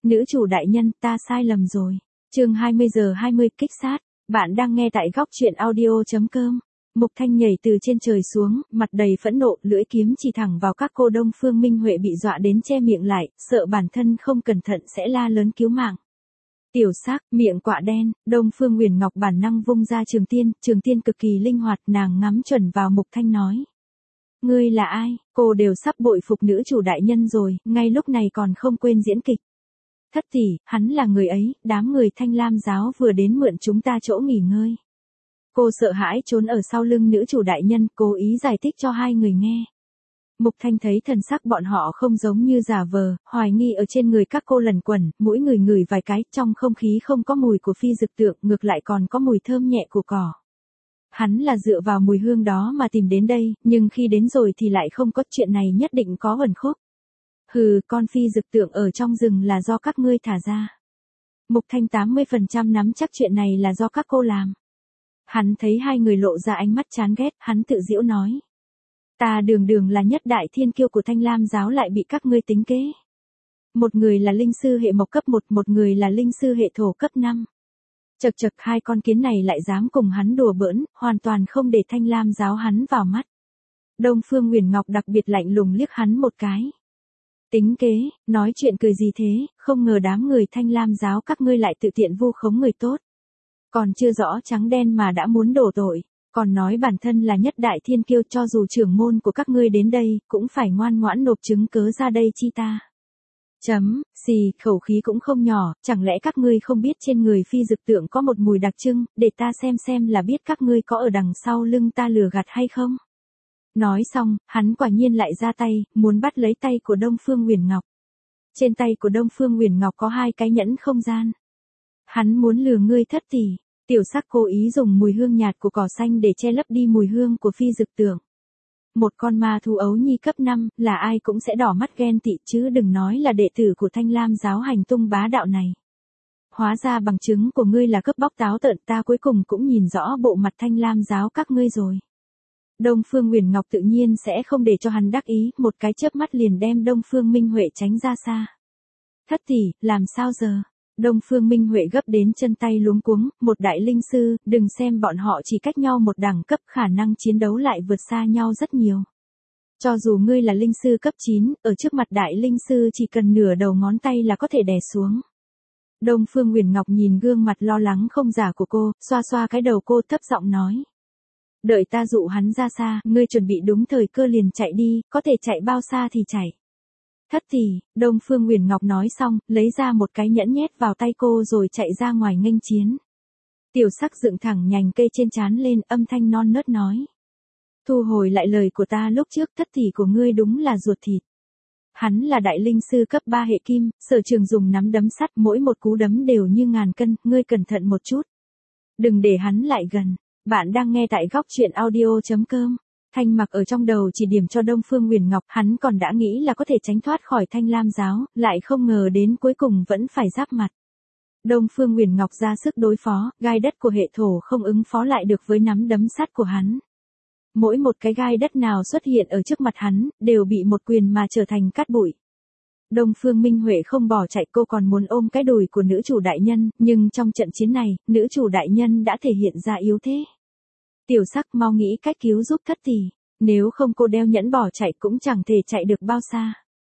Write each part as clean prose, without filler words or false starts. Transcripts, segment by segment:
Nữ chủ đại nhân, ta sai lầm rồi. Chương 20:20 kích sát. Bạn đang nghe tại góc truyện audio.com. Mục Thanh nhảy từ trên trời xuống, mặt đầy phẫn nộ, lưỡi kiếm chỉ thẳng vào các cô. Đông Phương Minh Huệ bị dọa đến che miệng lại, sợ bản thân không cẩn thận sẽ la lớn cứu mạng. Tiểu Sắc, miệng quạ đen. Đông Phương Huyền Ngọc bản năng vung ra trường tiên cực kỳ linh hoạt, nàng ngắm chuẩn vào Mục Thanh nói. Ngươi là ai? Cô đều sắp bội phục nữ chủ đại nhân rồi, ngay lúc này còn không quên diễn kịch. Thất tỷ, hắn là người ấy, đám người Thanh Lam giáo vừa đến mượn chúng ta chỗ nghỉ ngơi. Cô sợ hãi trốn ở sau lưng nữ chủ đại nhân, cố ý giải thích cho hai người nghe. Mục Thanh thấy thần sắc bọn họ không giống như giả vờ, hoài nghi ở trên người các cô lần quẩn, mỗi người ngửi vài cái, trong không khí không có mùi của phi dực tượng, ngược lại còn có mùi thơm nhẹ của cỏ. Hắn là dựa vào mùi hương đó mà tìm đến đây, nhưng khi đến rồi thì lại không có, chuyện này nhất định có ẩn khúc. Hừ, con phi dực tượng ở trong rừng là do các ngươi thả ra. Mục Thanh 80% nắm chắc chuyện này là do các cô làm. Hắn thấy hai người lộ ra ánh mắt chán ghét, hắn tự giễu nói. Ta đường là nhất đại thiên kiêu của Thanh Lam giáo lại bị các ngươi tính kế. Một người là linh sư hệ mộc cấp 1, một người là linh sư hệ thổ cấp 5. Chật hai con kiến này lại dám cùng hắn đùa bỡn, hoàn toàn không để Thanh Lam giáo hắn vào mắt. Đông Phương Huyền Ngọc đặc biệt lạnh lùng liếc hắn một cái. Tính kế, nói chuyện cười gì thế, không ngờ đám người Thanh Lam giáo các ngươi lại tự tiện vu khống người tốt. Còn chưa rõ trắng đen mà đã muốn đổ tội, còn nói bản thân là nhất đại thiên kiêu, cho dù trưởng môn của các ngươi đến đây, cũng phải ngoan ngoãn nộp chứng cớ ra đây chi ta. Xì, khẩu khí cũng không nhỏ, chẳng lẽ các ngươi không biết trên người phi dực tượng có một mùi đặc trưng, để ta xem là biết các ngươi có ở đằng sau lưng ta lừa gạt hay không. Nói xong, hắn quả nhiên lại ra tay, muốn bắt lấy tay của Đông Phương Huyền Ngọc. Trên tay của Đông Phương Huyền Ngọc có hai cái nhẫn không gian. Hắn muốn lừa ngươi thất tỷ. Tiểu Sắc cố ý dùng mùi hương nhạt của cỏ xanh để che lấp đi mùi hương của phi dực tượng. Một con ma thú ấu nhi cấp 5, là ai cũng sẽ đỏ mắt ghen tị, chứ đừng nói là đệ tử của Thanh Lam giáo hành tung bá đạo này. Hóa ra bằng chứng của ngươi là cướp bóc táo tợn, ta cuối cùng cũng nhìn rõ bộ mặt Thanh Lam giáo các ngươi rồi. Đông Phương Huyền Ngọc tự nhiên sẽ không để cho hắn đắc ý, một cái chớp mắt liền đem Đông Phương Minh Huệ tránh ra xa. Thất tỷ, làm sao giờ? Đông Phương Minh Huệ gấp đến chân tay luống cuống, một đại linh sư, đừng xem bọn họ chỉ cách nhau một đẳng cấp, khả năng chiến đấu lại vượt xa nhau rất nhiều. Cho dù ngươi là linh sư cấp 9, ở trước mặt đại linh sư chỉ cần nửa đầu ngón tay là có thể đè xuống. Đông Phương Huyền Ngọc nhìn gương mặt lo lắng không giả của cô, xoa xoa cái đầu cô, thấp giọng nói. Đợi ta dụ hắn ra xa, ngươi chuẩn bị đúng thời cơ liền chạy đi, có thể chạy bao xa thì chạy. Thất tỷ, Đông Phương Huyền Ngọc nói xong, lấy ra một cái nhẫn nhét vào tay cô rồi chạy ra ngoài nghênh chiến. Tiểu Sắc dựng thẳng nhành cây trên trán lên, âm thanh non nớt nói. Thu hồi lại lời của ta lúc trước, thất tỷ của ngươi đúng là ruột thịt. Hắn là đại linh sư cấp 3 hệ kim, sở trường dùng nắm đấm sắt, mỗi một cú đấm đều như ngàn cân, ngươi cẩn thận một chút. Đừng để hắn lại gần. Bạn đang nghe tại góc truyện audio.com. Thanh Mặc ở trong đầu chỉ điểm cho Đông Phương Huyền Ngọc, hắn còn đã nghĩ là có thể tránh thoát khỏi Thanh Lam giáo, lại không ngờ đến cuối cùng vẫn phải giáp mặt. Đông Phương Huyền Ngọc ra sức đối phó, gai đất của hệ thổ không ứng phó lại được với nắm đấm sắt của hắn. Mỗi một cái gai đất nào xuất hiện ở trước mặt hắn, đều bị một quyền mà trở thành cát bụi. Đông Phương Minh Huệ không bỏ chạy, cô còn muốn ôm cái đùi của nữ chủ đại nhân, nhưng trong trận chiến này, nữ chủ đại nhân đã thể hiện ra yếu thế. Tiểu Sắc mau nghĩ cách cứu giúp thất tỷ, nếu không cô đeo nhẫn bỏ chạy cũng chẳng thể chạy được bao xa.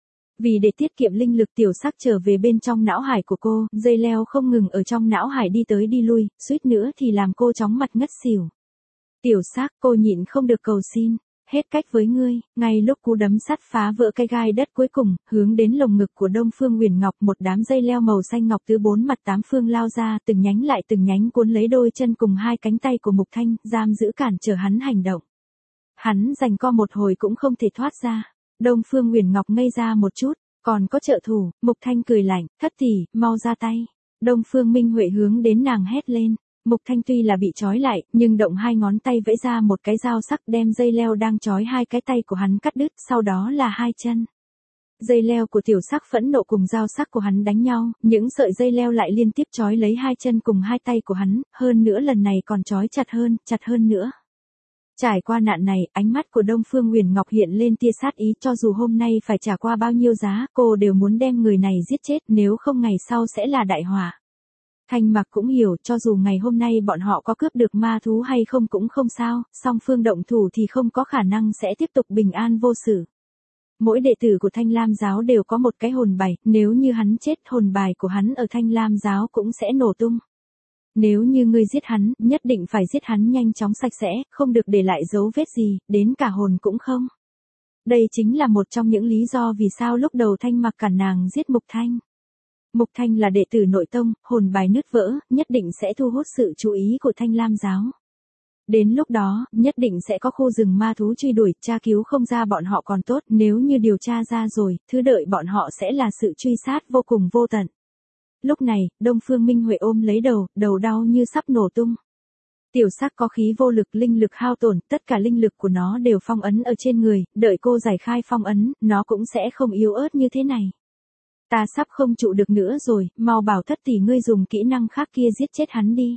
Vì để tiết kiệm linh lực, Tiểu Sắc trở về bên trong não hải của cô, dây leo không ngừng ở trong não hải đi tới đi lui, suýt nữa thì làm cô chóng mặt ngất xỉu. Tiểu Sắc, cô nhịn không được cầu xin. Hết cách với ngươi, ngay lúc cú đấm sắt phá vỡ cái gai đất cuối cùng, hướng đến lồng ngực của Đông Phương Huyền Ngọc, một đám dây leo màu xanh ngọc từ bốn mặt tám phương lao ra, từng nhánh lại từng nhánh cuốn lấy đôi chân cùng hai cánh tay của Mục Thanh, giam giữ cản trở hắn hành động. Hắn giằng co một hồi cũng không thể thoát ra. Đông Phương Huyền Ngọc ngây ra một chút, còn có trợ thủ. Mục Thanh cười lạnh, thất tỷ, mau ra tay. Đông Phương Minh Huệ hướng đến nàng hét lên. Mục Thanh tuy là bị trói lại, nhưng động hai ngón tay vẫy ra một cái dao sắc, đem dây leo đang trói hai cái tay của hắn cắt đứt, sau đó là hai chân. Dây leo của Tiểu Sắc phẫn nộ cùng dao sắc của hắn đánh nhau, những sợi dây leo lại liên tiếp trói lấy hai chân cùng hai tay của hắn, hơn nữa lần này còn trói chặt hơn nữa. Trải qua nạn này, ánh mắt của Đông Phương Huyền Ngọc hiện lên tia sát ý, cho dù hôm nay phải trả qua bao nhiêu giá, cô đều muốn đem người này giết chết, nếu không ngày sau sẽ là đại họa. Thanh Mặc cũng hiểu, cho dù ngày hôm nay bọn họ có cướp được ma thú hay không cũng không sao, song phương động thủ thì không có khả năng sẽ tiếp tục bình an vô sự. Mỗi đệ tử của Thanh Lam giáo đều có một cái hồn bài, nếu như hắn chết, hồn bài của hắn ở Thanh Lam giáo cũng sẽ nổ tung. Nếu như ngươi giết hắn, nhất định phải giết hắn nhanh chóng sạch sẽ, không được để lại dấu vết gì, đến cả hồn cũng không. Đây chính là một trong những lý do vì sao lúc đầu Thanh Mặc cản nàng giết Mục Thanh. Mục Thanh là đệ tử nội tông, hồn bài nứt vỡ, nhất định sẽ thu hút sự chú ý của Thanh Lam giáo. Đến lúc đó, nhất định sẽ có khu rừng ma thú truy đuổi, tra cứu không ra bọn họ còn tốt, nếu như điều tra ra rồi, thứ đợi bọn họ sẽ là sự truy sát vô cùng vô tận. Lúc này, Đông Phương Minh Huệ ôm lấy đầu đau như sắp nổ tung. Tiểu Sắc có khí vô lực, linh lực hao tổn, tất cả linh lực của nó đều phong ấn ở trên người, đợi cô giải khai phong ấn, nó cũng sẽ không yếu ớt như thế này. Ta sắp không trụ được nữa rồi, mau bảo Thất tỷ ngươi dùng kỹ năng khác kia giết chết hắn đi.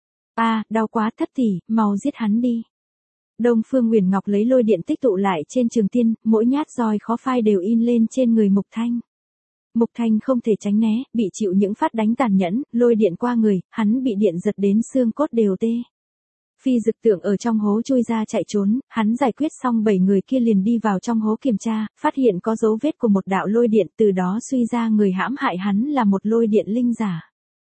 Đau quá Thất tỷ, mau giết hắn đi. Đông Phương Huyền Ngọc lấy lôi điện tích tụ lại trên trường tiên, mỗi nhát roi khó phai đều in lên trên người Mục Thanh. Mục Thanh không thể tránh né, bị chịu những phát đánh tàn nhẫn, lôi điện qua người, hắn bị điện giật đến xương cốt đều tê. Phi Dực Tượng ở trong hố chui ra chạy trốn, hắn giải quyết xong 7 người kia liền đi vào trong hố kiểm tra, phát hiện có dấu vết của một đạo lôi điện, từ đó suy ra người hãm hại hắn là một lôi điện linh giả.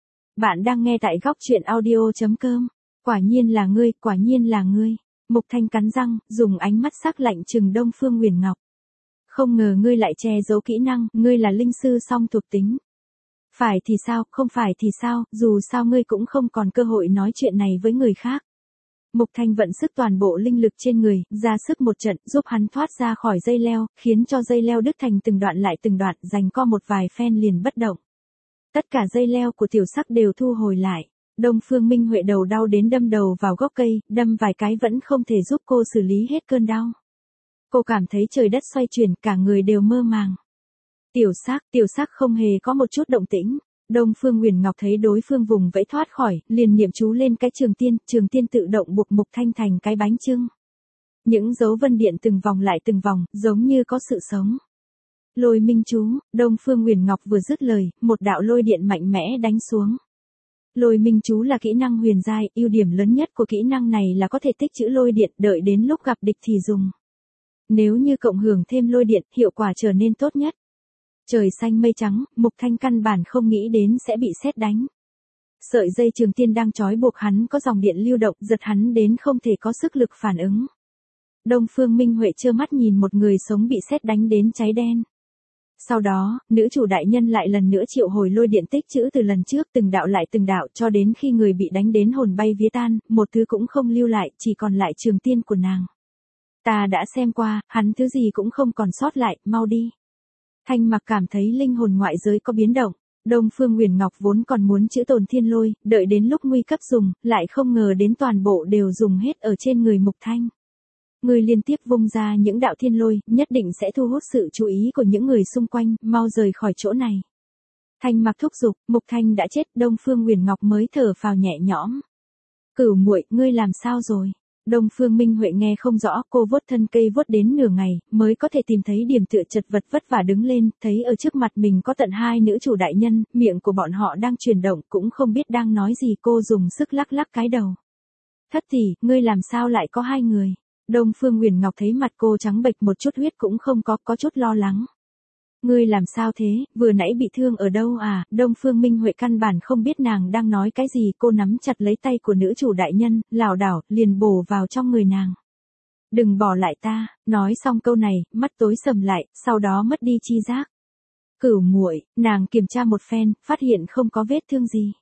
Bạn đang nghe tại góc truyện audio.com. Quả nhiên là ngươi, quả nhiên là ngươi. Mục Thanh cắn răng, dùng ánh mắt sắc lạnh trừng Đông Phương Huyền Ngọc. Không ngờ ngươi lại che giấu kỹ năng, ngươi là linh sư song thuộc tính. Phải thì sao, không phải thì sao, dù sao ngươi cũng không còn cơ hội nói chuyện này với người khác. Mục Thanh vận sức toàn bộ linh lực trên người, ra sức một trận, giúp hắn thoát ra khỏi dây leo, khiến cho dây leo đứt thành từng đoạn lại từng đoạn, giằng co một vài phen liền bất động. Tất cả dây leo của Tiểu Sắc đều thu hồi lại. Đông Phương Minh Huệ đầu đau đến đâm đầu vào gốc cây, đâm vài cái vẫn không thể giúp cô xử lý hết cơn đau. Cô cảm thấy trời đất xoay chuyển, cả người đều mơ màng. Tiểu Sắc không hề có một chút động tĩnh. Đông Phương Huyền Ngọc thấy đối phương vùng vẫy thoát khỏi, liền niệm chú lên cái trường tiên tự động buộc Mục Thanh thành cái bánh chưng. Những dấu vân điện từng vòng lại từng vòng, giống như có sự sống. Lôi minh chú, Đông Phương Huyền Ngọc vừa dứt lời, một đạo lôi điện mạnh mẽ đánh xuống. Lôi minh chú là kỹ năng huyền giai, ưu điểm lớn nhất của kỹ năng này là có thể tích trữ lôi điện, đợi đến lúc gặp địch thì dùng. Nếu như cộng hưởng thêm lôi điện, hiệu quả trở nên tốt nhất. Trời xanh mây trắng, Mục Thanh căn bản không nghĩ đến sẽ bị sét đánh. Sợi dây trường tiên đang trói buộc hắn có dòng điện lưu động, giật hắn đến không thể có sức lực phản ứng. Đông Phương Minh Huệ trơ mắt nhìn một người sống bị sét đánh đến cháy đen. Sau đó, nữ chủ đại nhân lại lần nữa triệu hồi lôi điện tích trữ từ lần trước từng đạo lại từng đạo cho đến khi người bị đánh đến hồn bay vía tan, một thứ cũng không lưu lại, chỉ còn lại trường tiên của nàng. Ta đã xem qua, hắn thứ gì cũng không còn sót lại, mau đi. Thanh Mặc cảm thấy linh hồn ngoại giới có biến động. Đông Phương Huyền Ngọc vốn còn muốn chữa tồn thiên lôi, đợi đến lúc nguy cấp dùng, lại không ngờ đến toàn bộ đều dùng hết ở trên người Mục Thanh. Người liên tiếp vung ra những đạo thiên lôi, nhất định sẽ thu hút sự chú ý của những người xung quanh, mau rời khỏi chỗ này. Thanh Mặc thúc giục, Mục Thanh đã chết, Đông Phương Huyền Ngọc mới thở phào nhẹ nhõm. Cửu muội, ngươi làm sao rồi? Đông Phương Minh Huệ nghe không rõ, cô vuốt thân cây vuốt đến nửa ngày, mới có thể tìm thấy điểm tựa chật vật vất vả đứng lên, thấy ở trước mặt mình có tận 2 nữ chủ đại nhân, miệng của bọn họ đang chuyển động, cũng không biết đang nói gì, cô dùng sức lắc lắc cái đầu. Thất tỷ, ngươi làm sao lại có 2 người? Đông Phương Huyền Ngọc thấy mặt cô trắng bệch một chút huyết cũng không có chút lo lắng. Ngươi làm sao thế, vừa nãy bị thương ở đâu à? Đông Phương Minh Huệ căn bản không biết nàng đang nói cái gì, cô nắm chặt lấy tay của nữ chủ đại nhân, lảo đảo, liền bổ vào trong người nàng. Đừng bỏ lại ta, nói xong câu này, mắt tối sầm lại, sau đó mất đi chi giác. Cửu muội, nàng kiểm tra một phen, phát hiện không có vết thương gì.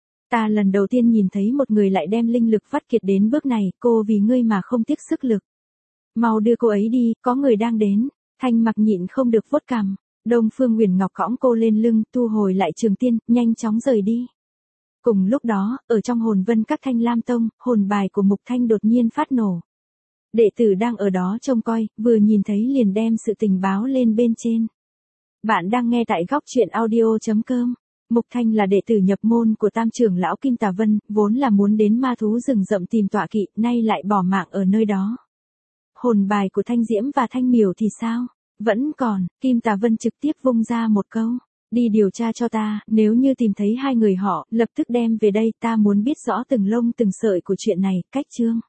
Ta lần đầu tiên nhìn thấy một người lại đem linh lực vắt kiệt đến bước này, cô vì ngươi mà không tiếc sức lực. Mau đưa cô ấy đi, có người đang đến. Thanh Mặc nhịn không được vuốt cằm. Đông Phương Huyền Ngọc cõng cô lên lưng, thu hồi lại trường tiên, nhanh chóng rời đi. Cùng lúc đó, ở trong hồn vân các Thanh Lam Tông, hồn bài của Mục Thanh đột nhiên phát nổ. Đệ tử đang ở đó trông coi, vừa nhìn thấy liền đem sự tình báo lên bên trên. Bạn đang nghe tại góc truyện audio.com. Mục Thanh là đệ tử nhập môn của Tam trưởng lão Kim Tà Vân, vốn là muốn đến ma thú rừng rậm tìm tọa kỵ, nay lại bỏ mạng ở nơi đó. Hồn bài của Thanh Diễm và Thanh Miểu thì sao? Vẫn còn, Kim Tà Vân trực tiếp vung ra một câu. Đi điều tra cho ta, nếu như tìm thấy hai người họ, lập tức đem về đây, ta muốn biết rõ từng lông từng sợi của chuyện này, cách chương.